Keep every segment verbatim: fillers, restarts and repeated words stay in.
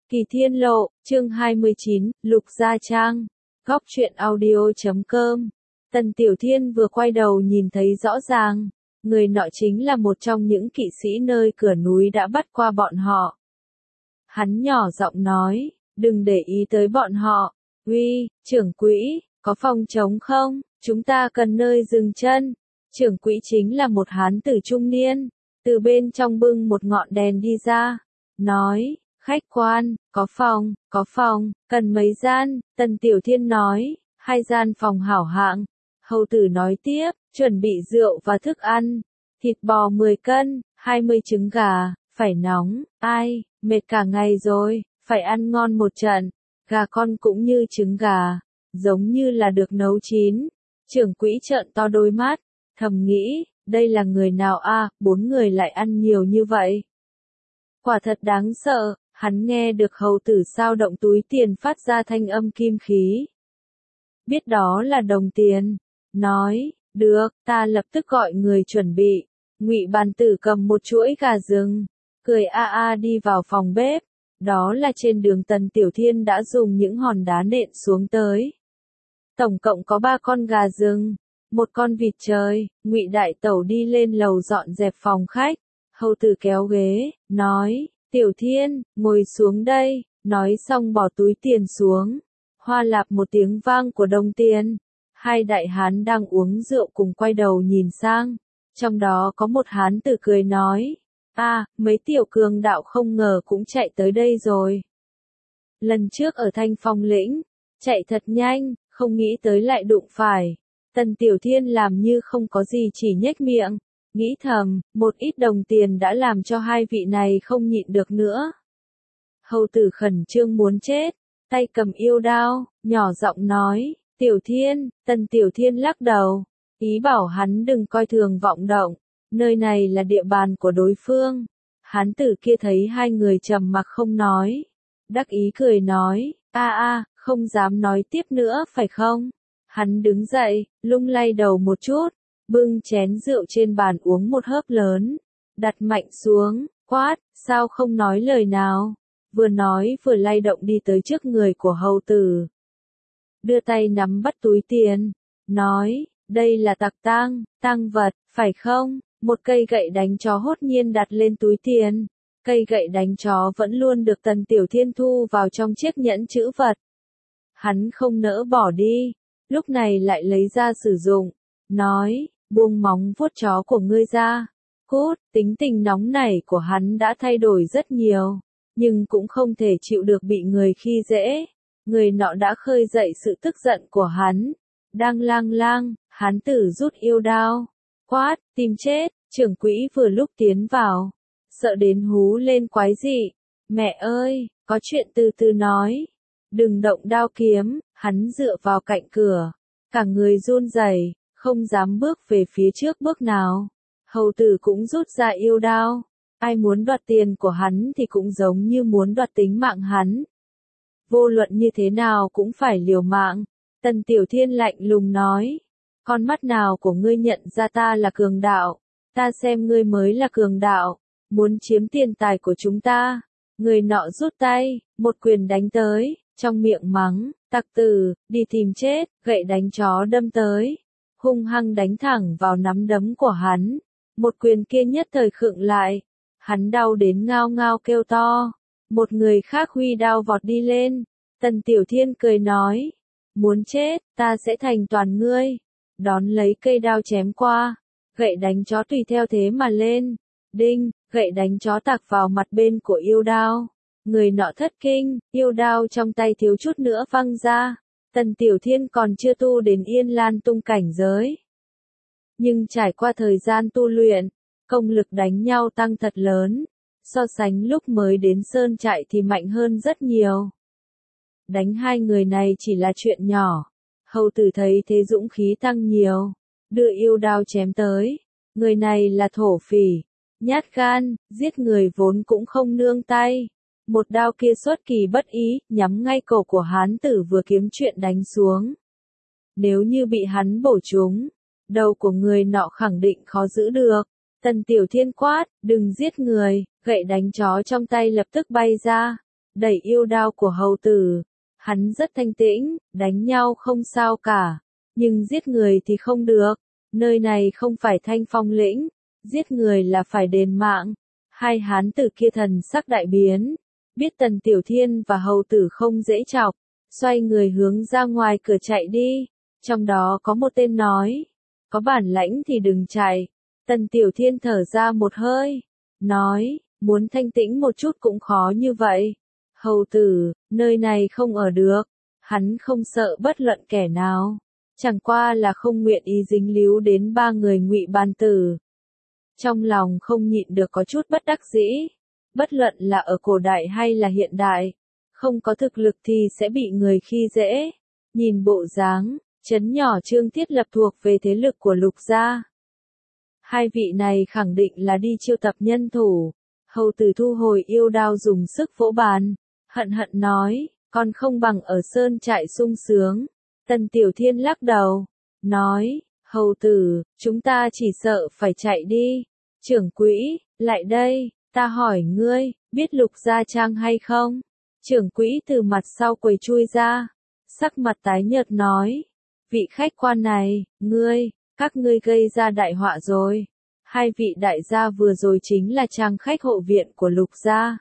Kỳ Thiên Lộ, chương hai mươi chín, Lục Gia Trang, góc truyện audio chấm com. Tần Tiểu Thiên vừa quay đầu nhìn thấy rõ ràng, người nọ chính là một trong những kỵ sĩ nơi cửa núi đã bắt qua bọn họ. Hắn nhỏ giọng nói, đừng để ý tới bọn họ, uy, trưởng quỹ, có phòng trống không, chúng ta cần nơi dừng chân. Trưởng quỹ chính là một hán tử trung niên, từ bên trong bưng một ngọn đèn đi ra, nói, khách quan, có phòng, có phòng, cần mấy gian, Tần Tiểu Thiên nói, hai gian phòng hảo hạng. Hầu tử nói tiếp, chuẩn bị rượu và thức ăn, thịt bò mười cân, hai mươi trứng gà, phải nóng, ai, mệt cả ngày rồi, phải ăn ngon một trận, gà con cũng như trứng gà, giống như là được nấu chín. Trưởng quỹ trợn to đôi mắt, thầm nghĩ, đây là người nào a, bốn người lại ăn nhiều như vậy. Quả thật đáng sợ, hắn nghe được hầu tử sao động túi tiền phát ra thanh âm kim khí. Biết đó là đồng tiền, nói, được, ta lập tức gọi người chuẩn bị. Ngụy Bàn Tử cầm một chuỗi gà rừng, cười a a đi vào phòng bếp, đó là trên đường Tần Tiểu Thiên đã dùng những hòn đá nện xuống tới. Tổng cộng có ba con gà rừng, một con vịt trời. Ngụy Đại Tẩu đi lên lầu dọn dẹp phòng khách, hầu tử kéo ghế, nói, Tiểu Thiên, ngồi xuống đây, nói xong bỏ túi tiền xuống. Hoa lạp một tiếng vang của đồng tiền, hai đại hán đang uống rượu cùng quay đầu nhìn sang, trong đó có một hán tử cười nói, a, mấy tiểu cường đạo không ngờ cũng chạy tới đây rồi. Lần trước ở Thanh Phong lĩnh, chạy thật nhanh, không nghĩ tới lại đụng phải. Tần Tiểu Thiên làm như không có gì chỉ nhếch miệng, nghĩ thầm, một ít đồng tiền đã làm cho hai vị này không nhịn được nữa. Hầu tử khẩn trương muốn chết, tay cầm yêu đao, nhỏ giọng nói, Tiểu Thiên. Tần Tiểu Thiên lắc đầu, ý bảo hắn đừng coi thường vọng động, nơi này là địa bàn của đối phương. Hán tử kia thấy hai người trầm mặc không nói, đắc ý cười nói, a a, không dám nói tiếp nữa phải không? Hắn đứng dậy, lung lay đầu một chút, bưng chén rượu trên bàn uống một hớp lớn, đặt mạnh xuống, quát, sao không nói lời nào? Vừa nói vừa lay động đi tới trước người của hầu tử. Đưa tay nắm bắt túi tiền, nói, đây là tặc tang, tang vật, phải không? Một cây gậy đánh chó hốt nhiên đặt lên túi tiền. Cây gậy đánh chó vẫn luôn được Tần Tiểu Thiên thu vào trong chiếc nhẫn trữ vật. Hắn không nỡ bỏ đi, lúc này lại lấy ra sử dụng, nói, buông móng vuốt chó của ngươi ra. Cút, tính tình nóng nảy của hắn đã thay đổi rất nhiều, nhưng cũng không thể chịu được bị người khi dễ. Người nọ đã khơi dậy sự tức giận của hắn. Đang lang lang, hán tử rút yêu đao, quát, tìm chết. Trưởng quỹ vừa lúc tiến vào, sợ đến hú lên quái dị. Mẹ ơi, có chuyện từ từ nói. Đừng động đao kiếm. Hắn dựa vào cạnh cửa, cả người run rẩy, không dám bước về phía trước bước nào. Hầu tử cũng rút ra yêu đao. Ai muốn đoạt tiền của hắn thì cũng giống như muốn đoạt tính mạng hắn. Vô luận như thế nào cũng phải liều mạng. Tần Tiểu Thiên lạnh lùng nói, con mắt nào của ngươi nhận ra ta là cường đạo? Ta xem ngươi mới là cường đạo, muốn chiếm tiền tài của chúng ta. Người nọ rút tay, một quyền đánh tới, trong miệng mắng, tặc tử, đi tìm chết, gậy đánh chó đâm tới, hung hăng đánh thẳng vào nắm đấm của hắn. Một quyền kia nhất thời khựng lại, hắn đau đến ngao ngao kêu to. Một người khác huy đao vọt đi lên, Tần Tiểu Thiên cười nói, muốn chết, ta sẽ thành toàn ngươi. Đón lấy cây đao chém qua, gậy đánh chó tùy theo thế mà lên, đinh, gậy đánh chó tạc vào mặt bên của yêu đao. Người nọ thất kinh, yêu đao trong tay thiếu chút nữa văng ra. Tần Tiểu Thiên còn chưa tu đến Yên Lan tung cảnh giới, nhưng trải qua thời gian tu luyện, công lực đánh nhau tăng thật lớn, so sánh lúc mới đến sơn trại thì mạnh hơn rất nhiều. Đánh hai người này chỉ là chuyện nhỏ, hầu tử thấy thế dũng khí tăng nhiều, đưa yêu đao chém tới. Người này là thổ phỉ, nhát gan, giết người vốn cũng không nương tay. Một đao kia xuất kỳ bất ý, nhắm ngay cổ của hán tử vừa kiếm chuyện đánh xuống. Nếu như bị hắn bổ trúng, đầu của người nọ khẳng định khó giữ được. Tần Tiểu Thiên quát, đừng giết người, gậy đánh chó trong tay lập tức bay ra, đẩy yêu đao của hầu tử. Hắn rất thanh tĩnh, đánh nhau không sao cả, nhưng giết người thì không được. Nơi này không phải Thanh Phong lĩnh, giết người là phải đền mạng. Hai hán tử kia thần sắc đại biến, biết Tần Tiểu Thiên và hầu tử không dễ chọc, xoay người hướng ra ngoài cửa chạy đi. Trong đó có một tên nói, có bản lãnh thì đừng chạy. Tần Tiểu Thiên thở ra một hơi, nói, muốn thanh tĩnh một chút cũng khó như vậy. Hầu tử, nơi này không ở được. Hắn không sợ bất luận kẻ nào, chẳng qua là không nguyện ý dính líu đến ba người Ngụy Bàn Tử. Trong lòng không nhịn được có chút bất đắc dĩ, bất luận là ở cổ đại hay là hiện đại, không có thực lực thì sẽ bị người khi dễ. Nhìn bộ dáng, trấn nhỏ Trương Thiết Lập thuộc về thế lực của Lục gia. Hai vị này khẳng định là đi chiêu tập nhân thủ. Hầu tử thu hồi yêu đao dùng sức vỗ bàn, hận hận nói, còn không bằng ở sơn trại sung sướng. Tần Tiểu Thiên lắc đầu, nói, hầu tử, chúng ta chỉ sợ phải chạy đi. Trưởng quỹ, lại đây, ta hỏi ngươi, biết Lục Gia Trang hay không? Trưởng quỹ từ mặt sau quầy chui ra, sắc mặt tái nhợt nói, vị khách quan này, ngươi, các ngươi gây ra đại họa rồi. Hai vị đại gia vừa rồi chính là trang khách hộ viện của Lục Gia.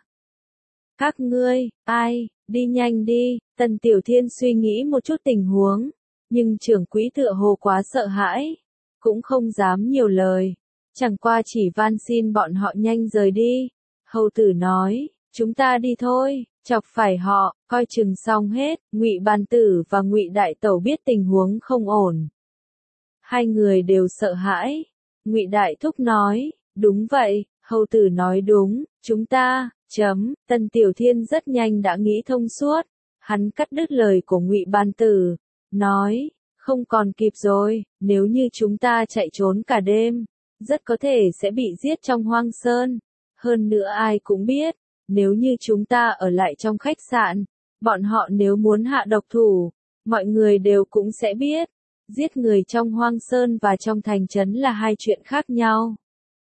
Các ngươi, ai, đi nhanh đi. Tần Tiểu Thiên suy nghĩ một chút tình huống, nhưng trưởng quỹ tựa hồ quá sợ hãi, cũng không dám nhiều lời, chẳng qua chỉ van xin bọn họ nhanh rời đi. Hầu tử nói, chúng ta đi thôi, chọc phải họ, coi chừng xong hết. Ngụy Bàn Tử và Ngụy Đại Tẩu biết tình huống không ổn, hai người đều sợ hãi. Ngụy Đại Thúc nói, đúng vậy, hầu tử nói đúng, chúng ta, chấm. Tần Tiểu Thiên rất nhanh đã nghĩ thông suốt, hắn cắt đứt lời của Ngụy Bàn Tử, nói, không còn kịp rồi, nếu như chúng ta chạy trốn cả đêm, rất có thể sẽ bị giết trong hoang sơn. Hơn nữa ai cũng biết, nếu như chúng ta ở lại trong khách sạn, bọn họ nếu muốn hạ độc thủ, mọi người đều cũng sẽ biết. Giết người trong hoang sơn và trong thành trấn là hai chuyện khác nhau.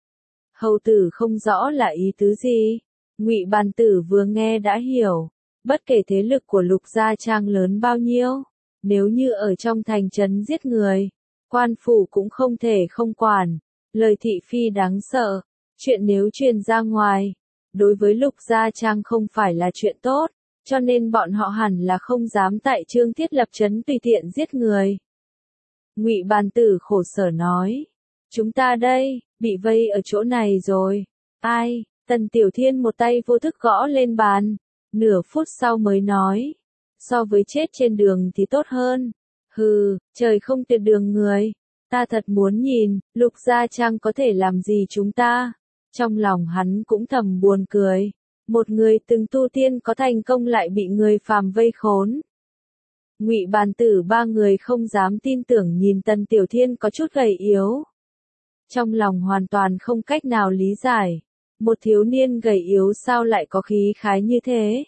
Hầu tử không rõ là ý tứ gì. Ngụy Bàn Tử vừa nghe đã hiểu, bất kể thế lực của Lục Gia Trang lớn bao nhiêu, nếu như ở trong thành trấn giết người, quan phủ cũng không thể không quản. Lời thị phi đáng sợ, chuyện nếu truyền ra ngoài, đối với Lục Gia Trang không phải là chuyện tốt, cho nên bọn họ hẳn là không dám tại Trương Thiết Lập trấn tùy tiện giết người. Ngụy Bàn Tử khổ sở nói, chúng ta đây, bị vây ở chỗ này rồi. Ai? Tần Tiểu Thiên một tay vô thức gõ lên bàn, nửa phút sau mới nói, so với chết trên đường thì tốt hơn. Hừ, trời không tuyệt đường người, ta thật muốn nhìn, Lục Gia Trang có thể làm gì chúng ta. Trong lòng hắn cũng thầm buồn cười, một người từng tu tiên có thành công lại bị người phàm vây khốn. Ngụy Bàn Tử ba người không dám tin tưởng nhìn Tần Tiểu Thiên có chút gầy yếu. Trong lòng hoàn toàn không cách nào lý giải, một thiếu niên gầy yếu sao lại có khí khái như thế.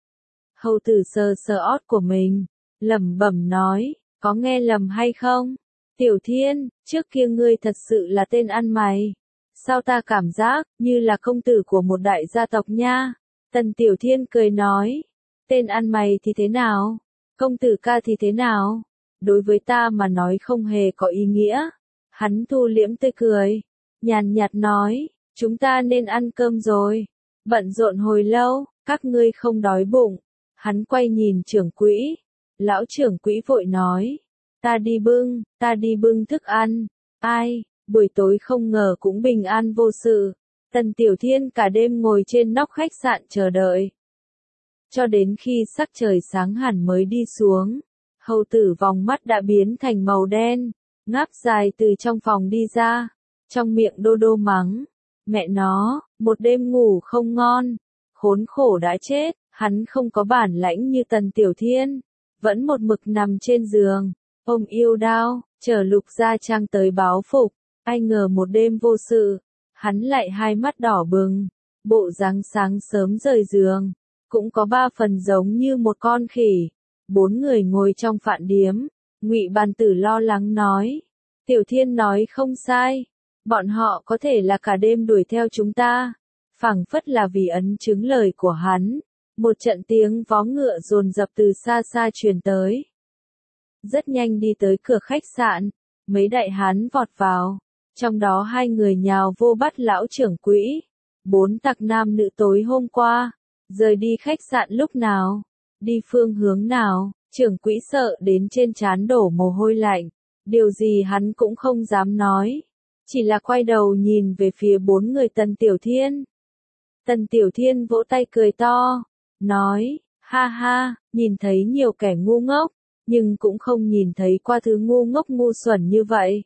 Hầu tử sờ sờ ót của mình, lẩm bẩm nói, có nghe lầm hay không? Tiểu Thiên, trước kia ngươi thật sự là tên ăn mày. Sao ta cảm giác như là công tử của một đại gia tộc nha? Tần Tiểu Thiên cười nói, tên ăn mày thì thế nào? Công tử ca thì thế nào? Đối với ta mà nói không hề có ý nghĩa. Hắn thu liễm tươi cười, nhàn nhạt nói, chúng ta nên ăn cơm rồi. Bận rộn hồi lâu, các ngươi không đói bụng. Hắn quay nhìn trưởng quỹ. Lão trưởng quỹ vội nói, ta đi bưng, ta đi bưng thức ăn. Ai, buổi tối không ngờ cũng bình an vô sự. Tần Tiểu Thiên cả đêm ngồi trên nóc khách sạn chờ đợi, cho đến khi sắc trời sáng hẳn mới đi xuống. Hầu tử vòng mắt đã biến thành màu đen, ngáp dài từ trong phòng đi ra, trong miệng đô đô mắng, mẹ nó, một đêm ngủ không ngon, khốn khổ đã chết. Hắn không có bản lãnh như Tần Tiểu Thiên, vẫn một mực nằm trên giường, ôm yêu đao, chờ Lục Gia Trang tới báo phục. Ai ngờ một đêm vô sự, hắn lại hai mắt đỏ bừng, bộ dáng sáng sớm rời giường, cũng có ba phần giống như một con khỉ. Bốn người ngồi trong phạn điếm, Ngụy Bàn Tử lo lắng nói, Tiểu Thiên nói không sai, bọn họ có thể là cả đêm đuổi theo chúng ta, phảng phất là vì ấn chứng lời của hắn. Một trận tiếng vó ngựa dồn dập từ xa xa truyền tới. Rất nhanh đi tới cửa khách sạn, mấy đại hán vọt vào, trong đó hai người nhào vô bắt lão trưởng quỹ. Bốn tặc nam nữ tối hôm qua, rời đi khách sạn lúc nào, đi phương hướng nào, trưởng quỹ sợ đến trên trán đổ mồ hôi lạnh, điều gì hắn cũng không dám nói, chỉ là quay đầu nhìn về phía bốn người Tần Tiểu Thiên. Tần Tiểu Thiên vỗ tay cười to, nói, ha ha, nhìn thấy nhiều kẻ ngu ngốc, nhưng cũng không nhìn thấy qua thứ ngu ngốc ngu xuẩn như vậy.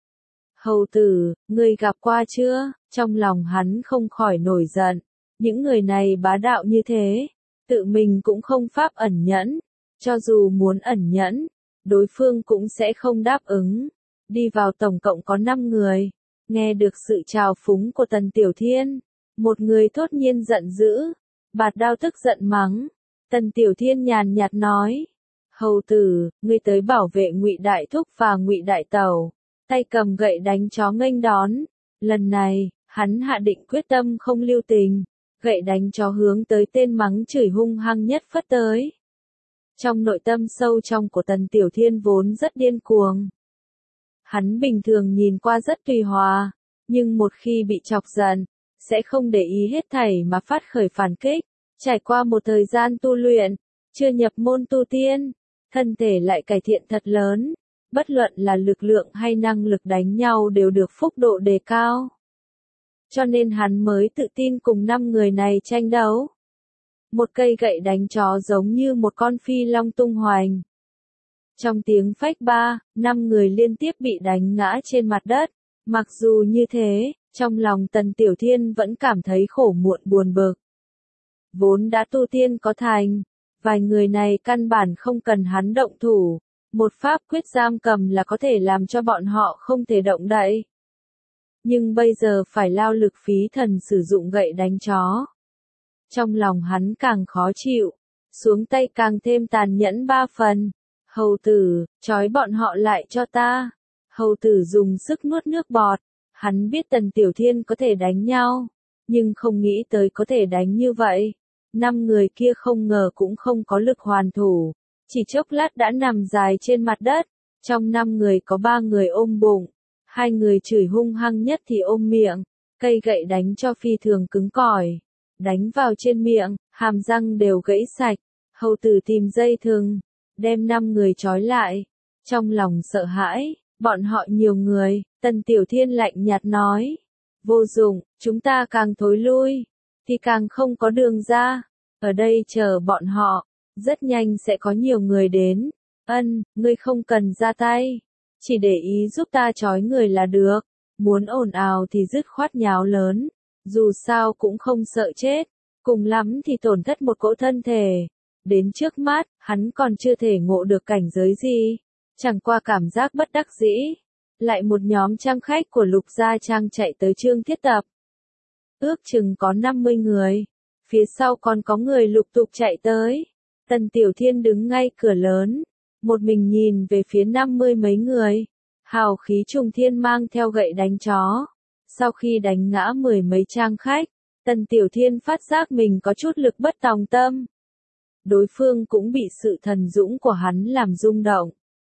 Hầu tử, ngươi gặp qua chưa? Trong lòng hắn không khỏi nổi giận, những người này bá đạo như thế, tự mình cũng không pháp ẩn nhẫn, cho dù muốn ẩn nhẫn, đối phương cũng sẽ không đáp ứng. Đi vào tổng cộng có năm người, nghe được sự trào phúng của Tần Tiểu Thiên, một người thốt nhiên giận dữ, bạt đao tức giận mắng. Tần Tiểu Thiên nhàn nhạt nói, hầu tử, ngươi tới bảo vệ Ngụy Đại Thúc và Ngụy Đại Tẩu, tay cầm gậy đánh chó nghênh đón. Lần này, hắn hạ định quyết tâm không lưu tình, gậy đánh chó hướng tới tên mắng chửi hung hăng nhất phất tới. Trong nội tâm sâu trong của Tần Tiểu Thiên vốn rất điên cuồng. Hắn bình thường nhìn qua rất tùy hòa, nhưng một khi bị chọc giận, sẽ không để ý hết thảy mà phát khởi phản kích. Trải qua một thời gian tu luyện, chưa nhập môn tu tiên, thân thể lại cải thiện thật lớn, bất luận là lực lượng hay năng lực đánh nhau đều được phúc độ đề cao. Cho nên hắn mới tự tin cùng năm người này tranh đấu. Một cây gậy đánh chó giống như một con phi long tung hoành. Trong tiếng phách ba, năm người liên tiếp bị đánh ngã trên mặt đất. Mặc dù như thế, trong lòng Tần Tiểu Thiên vẫn cảm thấy khổ muộn buồn bực. Vốn đã tu tiên có thành, vài người này căn bản không cần hắn động thủ, một pháp quyết giam cầm là có thể làm cho bọn họ không thể động đậy. Nhưng bây giờ phải lao lực phí thần sử dụng gậy đánh chó. Trong lòng hắn càng khó chịu, xuống tay càng thêm tàn nhẫn ba phần. Hầu tử, trói bọn họ lại cho ta. Hầu tử dùng sức nuốt nước bọt, hắn biết Tần Tiểu Thiên có thể đánh nhau, nhưng không nghĩ tới có thể đánh như vậy. Năm người kia không ngờ cũng không có lực hoàn thủ, chỉ chốc lát đã nằm dài trên mặt đất. Trong năm người có ba người ôm bụng, hai người chửi hung hăng nhất thì ôm miệng, cây gậy đánh cho phi thường cứng cỏi, đánh vào trên miệng, hàm răng đều gãy sạch. Hầu tử tìm dây thừng, đem năm người trói lại. Trong lòng sợ hãi, bọn họ nhiều người, Tần Tiểu Thiên lạnh nhạt nói, vô dụng, chúng ta càng thối lui, thì càng không có đường ra, ở đây chờ bọn họ, rất nhanh sẽ có nhiều người đến. Ân, ngươi không cần ra tay, chỉ để ý giúp ta trói người là được, muốn ồn ào thì dứt khoát nháo lớn, dù sao cũng không sợ chết, cùng lắm thì tổn thất một cỗ thân thể. Đến trước mắt, hắn còn chưa thể ngộ được cảnh giới gì, chẳng qua cảm giác bất đắc dĩ. Lại một nhóm trang khách của Lục Gia Trang chạy tới Trương Thiết Tập. Ước chừng có năm mươi người, phía sau còn có người lục tục chạy tới. Tần Tiểu Thiên đứng ngay cửa lớn, một mình nhìn về phía năm mươi mấy người. Hào khí trùng thiên mang theo gậy đánh chó. Sau khi đánh ngã mười mấy trang khách, Tần Tiểu Thiên phát giác mình có chút lực bất tòng tâm. Đối phương cũng bị sự thần dũng của hắn làm rung động.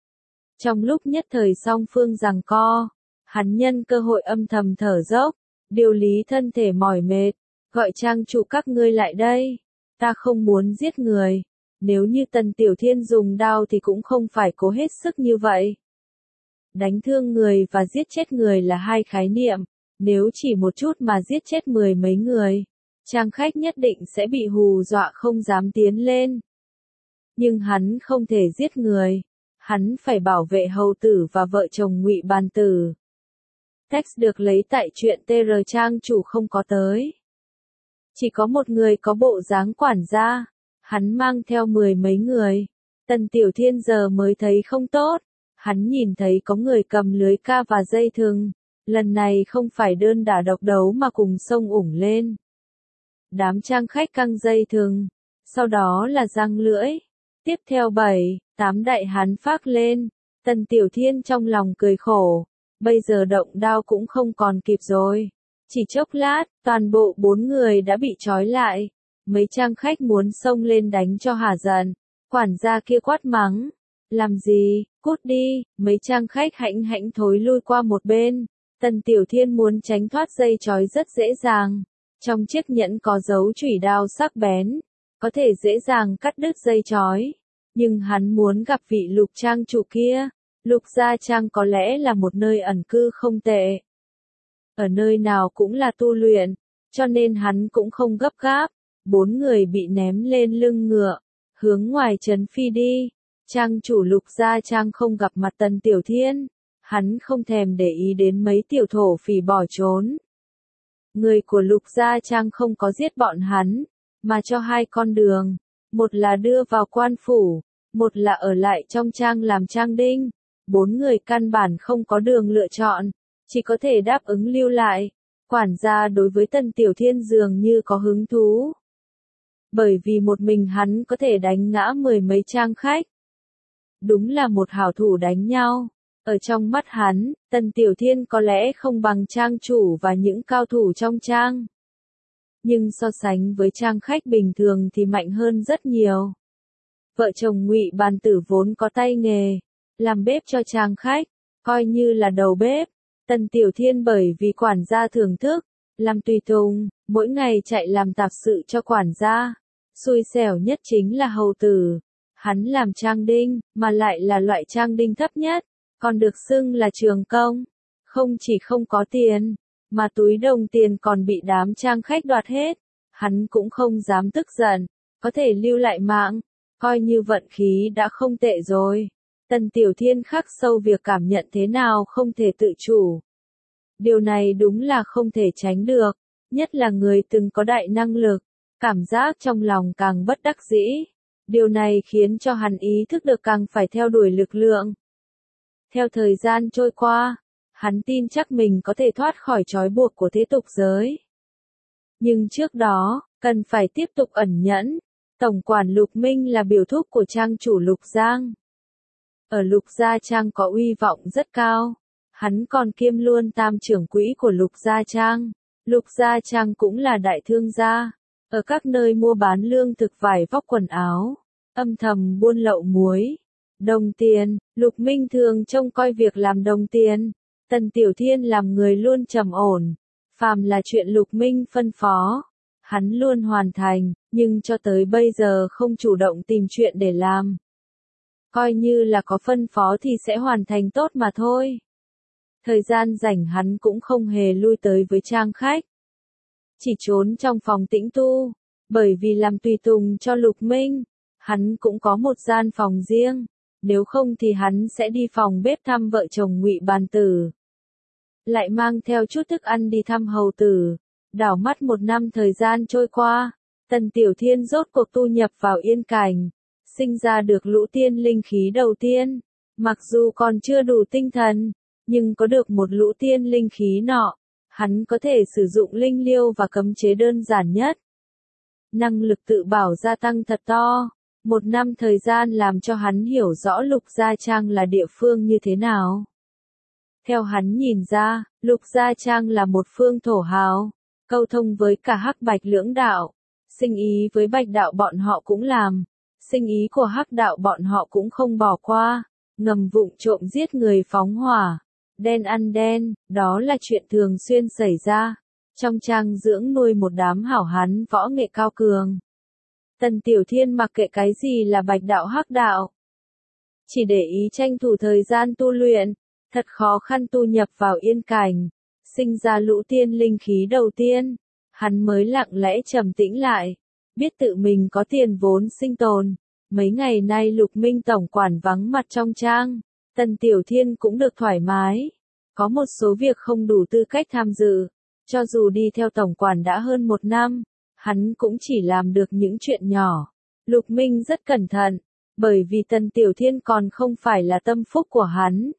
Trong lúc nhất thời song phương giằng co, hắn nhân cơ hội âm thầm thở dốc, điều lý thân thể mỏi mệt, gọi trang chủ các ngươi lại đây. Ta không muốn giết người, nếu như Tần Tiểu Thiên dùng đao thì cũng không phải cố hết sức như vậy. Đánh thương người và giết chết người là hai khái niệm, nếu chỉ một chút mà giết chết mười mấy người, trang khách nhất định sẽ bị hù dọa không dám tiến lên. Nhưng hắn không thể giết người, hắn phải bảo vệ hầu tử và vợ chồng Ngụy Bàn Tử. Text được lấy tại truyện tê rờ trang chủ không có tới. Chỉ có một người có bộ dáng quản gia, hắn mang theo mười mấy người. Tần Tiểu Thiên giờ mới thấy không tốt, hắn nhìn thấy có người cầm lưới ca và dây thừng, lần này không phải đơn đả độc đấu mà cùng xông ủng lên. Đám trang khách căng dây thừng, sau đó là giăng lưỡi, tiếp theo bảy, tám đại hán phác lên. Tần Tiểu Thiên trong lòng cười khổ, bây giờ động đao cũng không còn kịp rồi. Chỉ chốc lát, toàn bộ bốn người đã bị trói lại, mấy trang khách muốn xông lên đánh cho hả giận. Quản gia kia quát mắng. Làm gì, cút đi, mấy trang khách hãnh hãnh thối lui qua một bên. Tần Tiểu Thiên muốn tránh thoát dây trói rất dễ dàng. Trong chiếc nhẫn có dấu chủy đao sắc bén, có thể dễ dàng cắt đứt dây trói. Nhưng hắn muốn gặp vị Lục trang chủ kia. Lục Gia Trang có lẽ là một nơi ẩn cư không tệ. Ở nơi nào cũng là tu luyện, cho nên hắn cũng không gấp gáp. Bốn người bị ném lên lưng ngựa, hướng ngoài trấn phi đi. Trang chủ Lục Gia Trang không gặp mặt Tần Tiểu Thiên. Hắn không thèm để ý đến mấy tiểu thổ phỉ bỏ trốn. Người của Lục Gia Trang không có giết bọn hắn, mà cho hai con đường. Một là đưa vào quan phủ, một là ở lại trong trang làm trang đinh. Bốn người căn bản không có đường lựa chọn, chỉ có thể đáp ứng lưu lại. Quản gia đối với Tần Tiểu Thiên dường như có hứng thú. Bởi vì một mình hắn có thể đánh ngã mười mấy trang khách. Đúng là một hảo thủ đánh nhau. Ở trong mắt hắn, Tần Tiểu Thiên có lẽ không bằng trang chủ và những cao thủ trong trang. Nhưng so sánh với trang khách bình thường thì mạnh hơn rất nhiều. Vợ chồng Ngụy Bàn Tử vốn có tay nghề, làm bếp cho trang khách, coi như là đầu bếp. Tần Tiểu Thiên bởi vì quản gia thưởng thức, làm tùy tùng, mỗi ngày chạy làm tạp sự cho quản gia. Xui xẻo nhất chính là hầu tử. Hắn làm trang đinh, mà lại là loại trang đinh thấp nhất, còn được xưng là trường công. Không chỉ không có tiền, mà túi đồng tiền còn bị đám trang khách đoạt hết. Hắn cũng không dám tức giận, có thể lưu lại mạng, coi như vận khí đã không tệ rồi. Tần Tiểu Thiên khắc sâu việc cảm nhận thế nào không thể tự chủ. Điều này đúng là không thể tránh được, nhất là người từng có đại năng lực, cảm giác trong lòng càng bất đắc dĩ. Điều này khiến cho hắn ý thức được càng phải theo đuổi lực lượng. Theo thời gian trôi qua, hắn tin chắc mình có thể thoát khỏi trói buộc của thế tục giới. Nhưng trước đó, cần phải tiếp tục ẩn nhẫn. Tổng quản Lục Minh là biểu thúc của trang chủ Lục Giang. Ở Lục Gia Trang có uy vọng rất cao. Hắn còn kiêm luôn tam trưởng quỹ của Lục Gia Trang. Lục Gia Trang cũng là đại thương gia. Ở các nơi mua bán lương thực vải vóc quần áo, âm thầm buôn lậu muối, đồng tiền. Lục Minh thường trông coi việc làm đồng tiền. Tần Tiểu Thiên làm người luôn trầm ổn. Phàm là chuyện Lục Minh phân phó, hắn luôn hoàn thành, nhưng cho tới bây giờ không chủ động tìm chuyện để làm. Coi như là có phân phó thì sẽ hoàn thành tốt mà thôi. Thời gian rảnh hắn cũng không hề lui tới với trang khách. Chỉ trốn trong phòng tĩnh tu, bởi vì làm tùy tùng cho Lục Minh, hắn cũng có một gian phòng riêng, nếu không thì hắn sẽ đi phòng bếp thăm vợ chồng Ngụy Bàn Tử. Lại mang theo chút thức ăn đi thăm hầu tử. Đảo mắt một năm thời gian trôi qua, Tần Tiểu Thiên rốt cuộc tu nhập vào yên cảnh, sinh ra được lũ tiên linh khí đầu tiên. Mặc dù còn chưa đủ tinh thần, nhưng có được một lũ tiên linh khí nọ, hắn có thể sử dụng linh liêu và cấm chế đơn giản nhất. Năng lực tự bảo gia tăng thật to. Một năm thời gian làm cho hắn hiểu rõ Lục Gia Trang là địa phương như thế nào. Theo hắn nhìn ra, Lục Gia Trang là một phương thổ hào, câu thông với cả Hắc Bạch lưỡng đạo. Sinh ý với Bạch đạo bọn họ cũng làm, sinh ý của Hắc đạo bọn họ cũng không bỏ qua, ngầm vụng trộm giết người phóng hỏa, đen ăn đen, đó là chuyện thường xuyên xảy ra. Trong trang dưỡng nuôi một đám hảo hán võ nghệ cao cường. Tần Tiểu Thiên mặc kệ cái gì là Bạch đạo Hắc đạo, chỉ để ý tranh thủ thời gian tu luyện, thật khó khăn tu nhập vào yên cảnh, sinh ra lũ tiên linh khí đầu tiên, hắn mới lặng lẽ trầm tĩnh lại, biết tự mình có tiền vốn sinh tồn. Mấy ngày nay Lục Minh tổng quản vắng mặt trong trang, Tần Tiểu Thiên cũng được thoải mái, có một số việc không đủ tư cách tham dự, cho dù đi theo tổng quản đã hơn một năm, hắn cũng chỉ làm được những chuyện nhỏ. Lục Minh rất cẩn thận, bởi vì Tần Tiểu Thiên còn không phải là tâm phúc của hắn.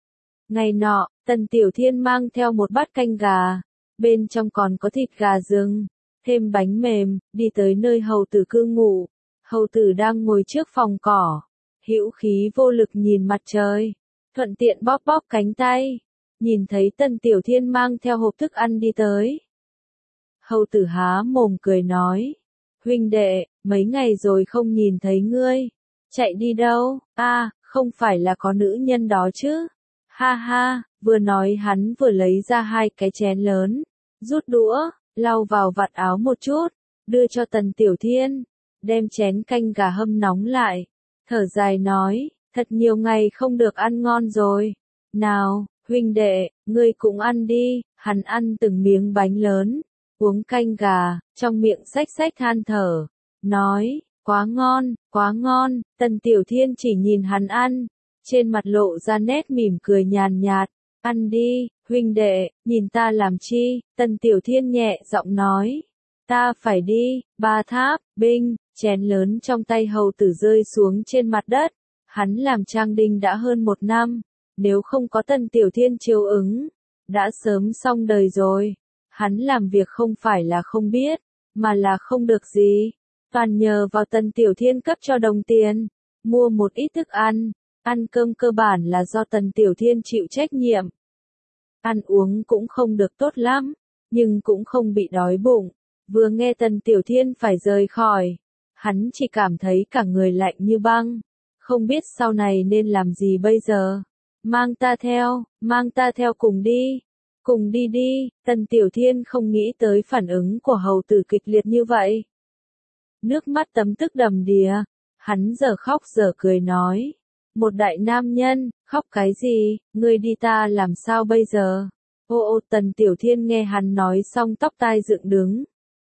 Ngày nọ, Tần Tiểu Thiên mang theo một bát canh gà, bên trong còn có thịt gà rừng, thêm bánh mềm, đi tới nơi hầu tử cư ngụ. Hầu tử đang ngồi trước phòng cỏ, hữu khí vô lực nhìn mặt trời, thuận tiện bóp bóp cánh tay, nhìn thấy Tần Tiểu Thiên mang theo hộp thức ăn đi tới. Hầu tử há mồm cười nói, huynh đệ, mấy ngày rồi không nhìn thấy ngươi. Chạy đi đâu? A, không phải là có nữ nhân đó chứ? Ha ha, vừa nói hắn vừa lấy ra hai cái chén lớn, rút đũa, lau vào vạt áo một chút, đưa cho Tần Tiểu Thiên, đem chén canh gà hâm nóng lại, thở dài nói, thật nhiều ngày không được ăn ngon rồi. Nào, huynh đệ, ngươi cũng ăn đi. Hắn ăn từng miếng bánh lớn, uống canh gà, trong miệng xách xách than thở, nói, quá ngon, quá ngon. Tần Tiểu Thiên chỉ nhìn hắn ăn, trên mặt lộ ra nét mỉm cười nhàn nhạt, ăn đi, huynh đệ, nhìn ta làm chi? Tần Tiểu Thiên nhẹ giọng nói, ta phải đi. Ba tháp, binh, chén lớn trong tay hầu tử rơi xuống trên mặt đất. Hắn làm trang đinh đã hơn một năm, nếu không có Tần Tiểu Thiên chiếu ứng, đã sớm xong đời rồi. Hắn làm việc không phải là không biết, mà là không được gì. Toàn nhờ vào Tần Tiểu Thiên cấp cho đồng tiền, mua một ít thức ăn. Ăn cơm cơ bản là do Tần Tiểu Thiên chịu trách nhiệm. Ăn uống cũng không được tốt lắm, nhưng cũng không bị đói bụng. Vừa nghe Tần Tiểu Thiên phải rời khỏi, hắn chỉ cảm thấy cả người lạnh như băng. Không biết sau này nên làm gì bây giờ. Mang ta theo, mang ta theo cùng đi. Cùng đi đi. Tần Tiểu Thiên không nghĩ tới phản ứng của hầu tử kịch liệt như vậy. Nước mắt tấm tức đầm đìa. Hắn giờ khóc giờ cười nói. Một đại nam nhân, khóc cái gì, ngươi đi ta làm sao bây giờ? Ô ô Tần Tiểu Thiên nghe hắn nói xong tóc tai dựng đứng.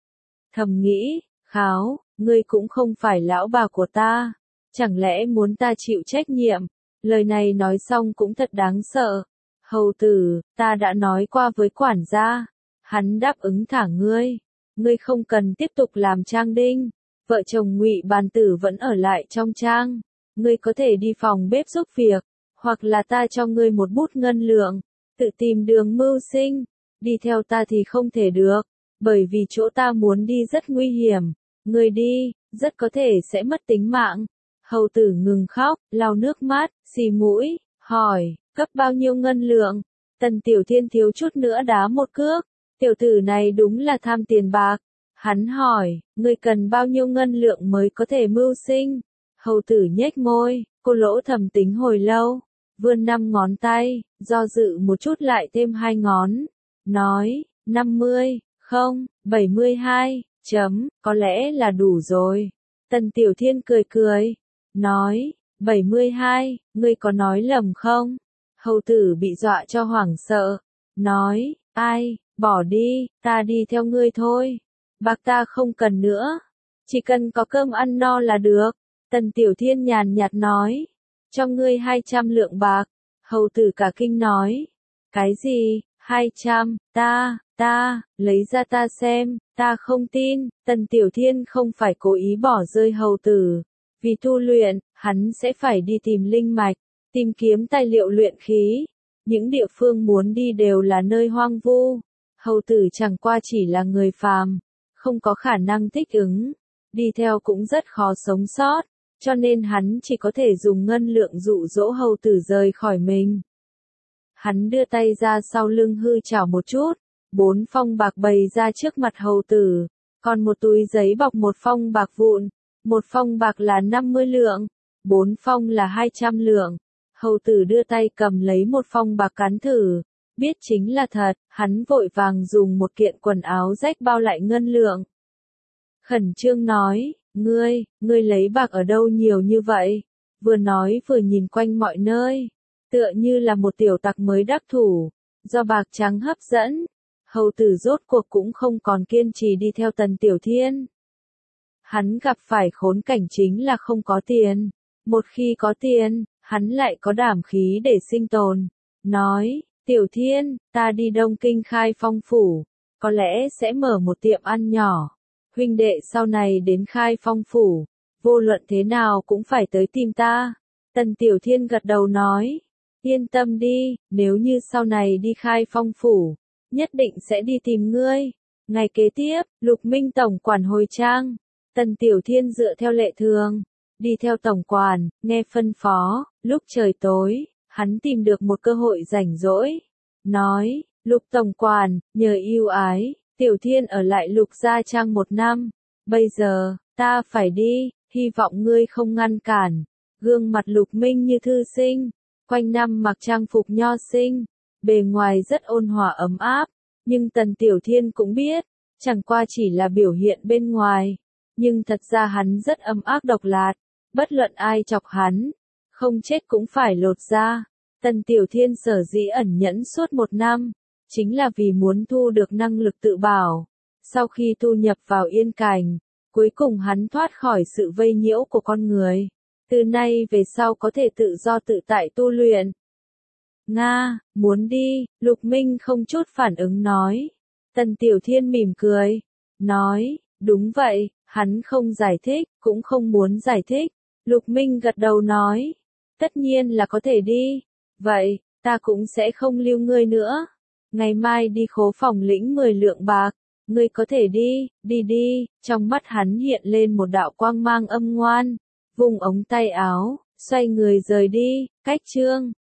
Thầm nghĩ, kháo, ngươi cũng không phải lão bà của ta. Chẳng lẽ muốn ta chịu trách nhiệm? Lời này nói xong cũng thật đáng sợ. Hầu tử, ta đã nói qua với quản gia. Hắn đáp ứng thả ngươi. Ngươi không cần tiếp tục làm trang đinh. Vợ chồng Ngụy Bàn Tử vẫn ở lại trong trang. Ngươi có thể đi phòng bếp giúp việc. Hoặc là ta cho ngươi một bút ngân lượng. Tự tìm đường mưu sinh. Đi theo ta thì không thể được. Bởi vì chỗ ta muốn đi rất nguy hiểm. Ngươi đi, rất có thể sẽ mất tính mạng. Hầu tử ngừng khóc, lau nước mắt, xì mũi, hỏi, cấp bao nhiêu ngân lượng? Tần Tiểu Thiên thiếu chút nữa đá một cước. Tiểu tử này đúng là tham tiền bạc. Hắn hỏi, ngươi cần bao nhiêu ngân lượng mới có thể mưu sinh? Hầu tử nhếch môi, cô lỗ thầm tính hồi lâu, vươn năm ngón tay, do dự một chút lại thêm hai ngón, nói, năm mươi, không, bảy mươi hai, chấm, có lẽ là đủ rồi. Tần Tiểu Thiên cười cười, nói, bảy mươi hai, ngươi có nói lầm không? Hầu tử bị dọa cho hoảng sợ, nói, ai, bỏ đi, ta đi theo ngươi thôi. Bạc ta không cần nữa, chỉ cần có cơm ăn no là được. Tần Tiểu Thiên nhàn nhạt nói, cho ngươi hai trăm lượng bạc. Hầu tử cả kinh nói, cái gì, hai trăm, ta, ta, lấy ra ta xem, ta không tin. Tần Tiểu Thiên không phải cố ý bỏ rơi hầu tử. Vì tu luyện, hắn sẽ phải đi tìm linh mạch, tìm kiếm tài liệu luyện khí. Những địa phương muốn đi đều là nơi hoang vu. Hầu tử chẳng qua chỉ là người phàm, không có khả năng thích ứng, đi theo cũng rất khó sống sót, cho nên hắn chỉ có thể dùng ngân lượng dụ dỗ hầu tử rời khỏi mình. Hắn đưa tay ra sau lưng hư chảo một chút, bốn phong bạc bày ra trước mặt hầu tử, còn một túi giấy bọc một phong bạc vụn, một phong bạc là năm mươi lượng, bốn phong là hai trăm lượng. Hầu tử đưa tay cầm lấy một phong bạc cắn thử, biết chính là thật, hắn vội vàng dùng một kiện quần áo rách bao lại ngân lượng. Khẩn trương nói, ngươi, ngươi lấy bạc ở đâu nhiều như vậy? Vừa nói vừa nhìn quanh mọi nơi, tựa như là một tiểu tặc mới đắc thủ, do bạc trắng hấp dẫn. Hầu tử rốt cuộc cũng không còn kiên trì đi theo Tần Tiểu Thiên. Hắn gặp phải khốn cảnh chính là không có tiền. Một khi có tiền, hắn lại có đảm khí để sinh tồn. Nói, Tiểu Thiên, ta đi Đông Kinh Khai Phong Phủ, có lẽ sẽ mở một tiệm ăn nhỏ. Huynh đệ sau này đến Khai Phong Phủ, vô luận thế nào cũng phải tới tìm ta. Tần Tiểu Thiên gật đầu nói, yên tâm đi, nếu như sau này đi Khai Phong Phủ, nhất định sẽ đi tìm ngươi. Ngày kế tiếp, Lục Minh tổng quản hồi trang. Tần Tiểu Thiên dựa theo lệ thường, đi theo tổng quản, nghe phân phó. Lúc trời tối, hắn tìm được một cơ hội rảnh rỗi, nói, Lục tổng quản, nhờ ưu ái, Tiểu Thiên ở lại Lục gia trang một năm, Bây giờ, ta phải đi, hy vọng ngươi không ngăn cản. Gương mặt Lục Minh như thư sinh, quanh năm mặc trang phục nho sinh, bề ngoài rất ôn hòa ấm áp, nhưng Tần Tiểu Thiên cũng biết, chẳng qua chỉ là biểu hiện bên ngoài, nhưng thật ra hắn rất âm ác độc lạt, bất luận ai chọc hắn, không chết cũng phải lột da. Tần Tiểu Thiên sở dĩ ẩn nhẫn suốt một năm, chính là vì muốn thu được năng lực tự bảo. Sau khi tu nhập vào yên cảnh, cuối cùng hắn thoát khỏi sự vây nhiễu của con người. Từ nay về sau có thể tự do tự tại tu luyện. Nga, muốn đi, Lục Minh không chút phản ứng nói. Tần Tiểu Thiên mỉm cười, nói, đúng vậy, hắn không giải thích, cũng không muốn giải thích. Lục Minh gật đầu nói, tất nhiên là có thể đi. Vậy, ta cũng sẽ không lưu ngươi nữa. Ngày mai đi khố phòng lĩnh mười lượng bạc. Ngươi có thể đi, đi đi. Trong mắt hắn hiện lên một đạo quang mang âm ngoan. Vùng ống tay áo, xoay người rời đi. Cách chương